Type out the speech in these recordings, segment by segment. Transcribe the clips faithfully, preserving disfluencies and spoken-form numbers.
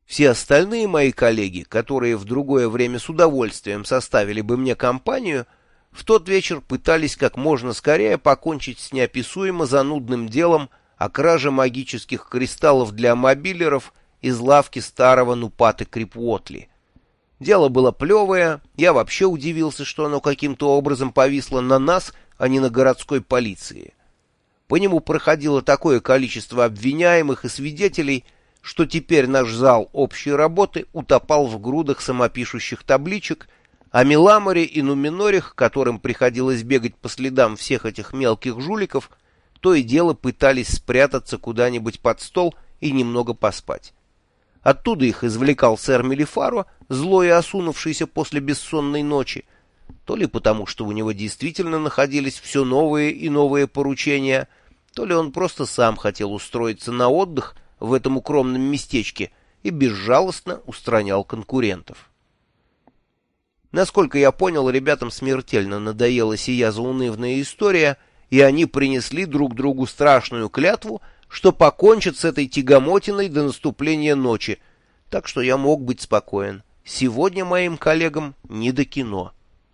Все остальные мои коллеги, которые в другое время с удовольствием составили бы мне компанию, в тот вечер пытались как можно скорее покончить с неописуемо занудным делом о краже магических кристаллов для мобилеров из лавки старого Нупаты Крипуотли. Дело было плевое, я вообще удивился, что оно каким-то образом повисло на нас, а не на городской полиции. По нему проходило такое количество обвиняемых и свидетелей, что теперь наш зал общей работы утопал в грудах самопишущих табличек, а Меламоре и Нуминорих, которым приходилось бегать по следам всех этих мелких жуликов, то и дело пытались спрятаться куда-нибудь под стол и немного поспать. Оттуда их извлекал сэр Мелифаро, злой и осунувшийся после бессонной ночи, то ли потому, что у него действительно находились все новые и новые поручения, то ли он просто сам хотел устроиться на отдых в этом укромном местечке и безжалостно устранял конкурентов. Насколько я понял, ребятам смертельно надоела сия заунывная история, и они принесли друг другу страшную клятву, что покончат с этой тягомотиной до наступления ночи, так что я мог быть спокоен. Сегодня моим коллегам не до кино.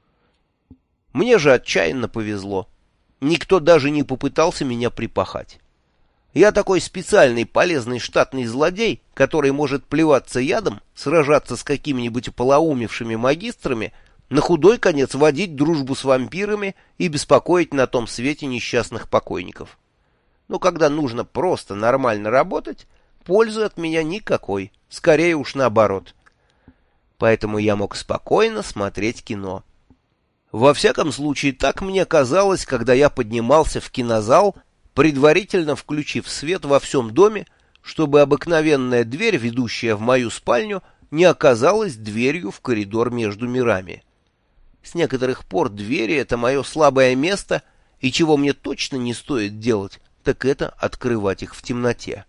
Мне же отчаянно повезло. Никто даже не попытался меня припахать. Я такой специальный полезный штатный злодей, который может плеваться ядом, сражаться с какими-нибудь ополоумевшими магистрами, на худой конец водить дружбу с вампирами и беспокоить на том свете несчастных покойников. Но когда нужно просто нормально работать, пользы от меня никакой, скорее уж наоборот. Поэтому я мог спокойно смотреть кино. Во всяком случае, так мне казалось, когда я поднимался в кинозал, предварительно включив свет во всем доме, чтобы обыкновенная дверь, ведущая в мою спальню, не оказалась дверью в коридор между мирами. С некоторых пор двери — это мое слабое место, и чего мне точно не стоит делать, так это открывать их в темноте.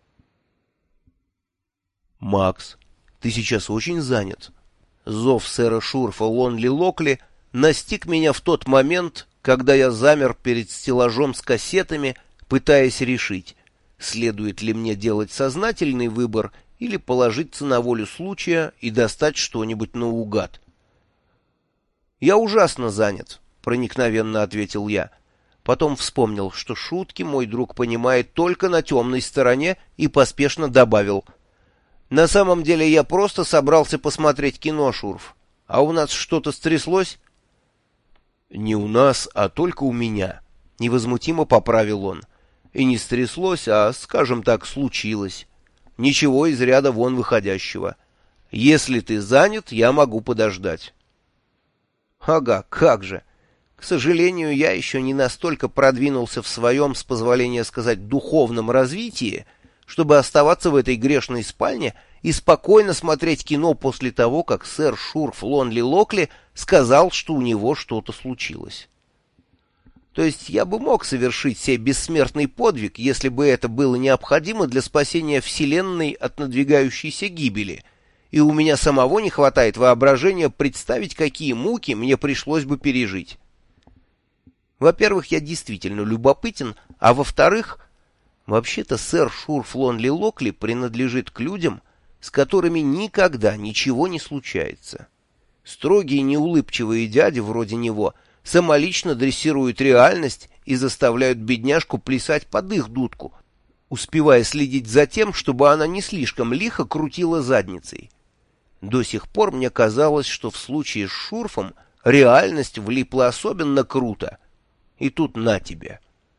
«Макс, ты сейчас очень занят». Зов сэра Шурфа Лонли Локли настиг меня в тот момент, когда я замер перед стеллажом с кассетами, пытаясь решить, следует ли мне делать сознательный выбор или положиться на волю случая и достать что-нибудь наугад. «Я ужасно занят», — проникновенно ответил я. Потом вспомнил, что шутки мой друг понимает только на темной стороне, и поспешно добавил: «На самом деле я просто собрался посмотреть кино, Шурф. А у нас что-то стряслось?» «Не у нас, а только у меня», — невозмутимо поправил он. «И не стряслось, а, скажем так, случилось. Ничего из ряда вон выходящего. Если ты занят, я могу подождать». «Ага, как же. К сожалению, я еще не настолько продвинулся в своем, с позволения сказать, духовном развитии, чтобы оставаться в этой грешной спальне и спокойно смотреть кино после того, как сэр Шурф Лонли Локли сказал, что у него что-то случилось. То есть я бы мог совершить сей бессмертный подвиг, если бы это было необходимо для спасения Вселенной от надвигающейся гибели, и у меня самого не хватает воображения представить, какие муки мне пришлось бы пережить. Во-первых, я действительно любопытен, а во-вторых, вообще-то сэр Шурф Лонли Локли принадлежит к людям, с которыми никогда ничего не случается. Строгие неулыбчивые дяди вроде него самолично дрессируют реальность и заставляют бедняжку плясать под их дудку, успевая следить за тем, чтобы она не слишком лихо крутила задницей. До сих пор мне казалось, что в случае с Шурфом реальность влипла особенно круто. И тут на тебе.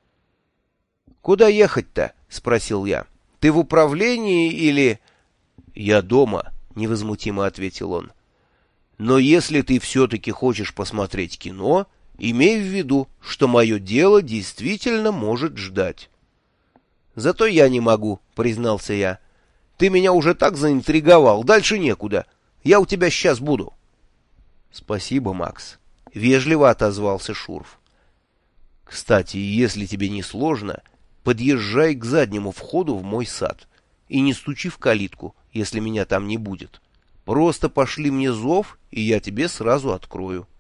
«Куда ехать-то?» — спросил я. «Ты в управлении или...» «Я дома», — невозмутимо ответил он. «Но если ты все-таки хочешь посмотреть кино, имей в виду, что мое дело действительно может ждать». «Зато я не могу», — признался я. «Ты меня уже так заинтриговал, дальше некуда. Я у тебя сейчас буду». «Спасибо, Макс», — вежливо отозвался Шурф. «Кстати, если тебе не сложно, подъезжай к заднему входу в мой сад и не стучи в калитку, если меня там не будет. Просто пошли мне зов, и я тебе сразу открою».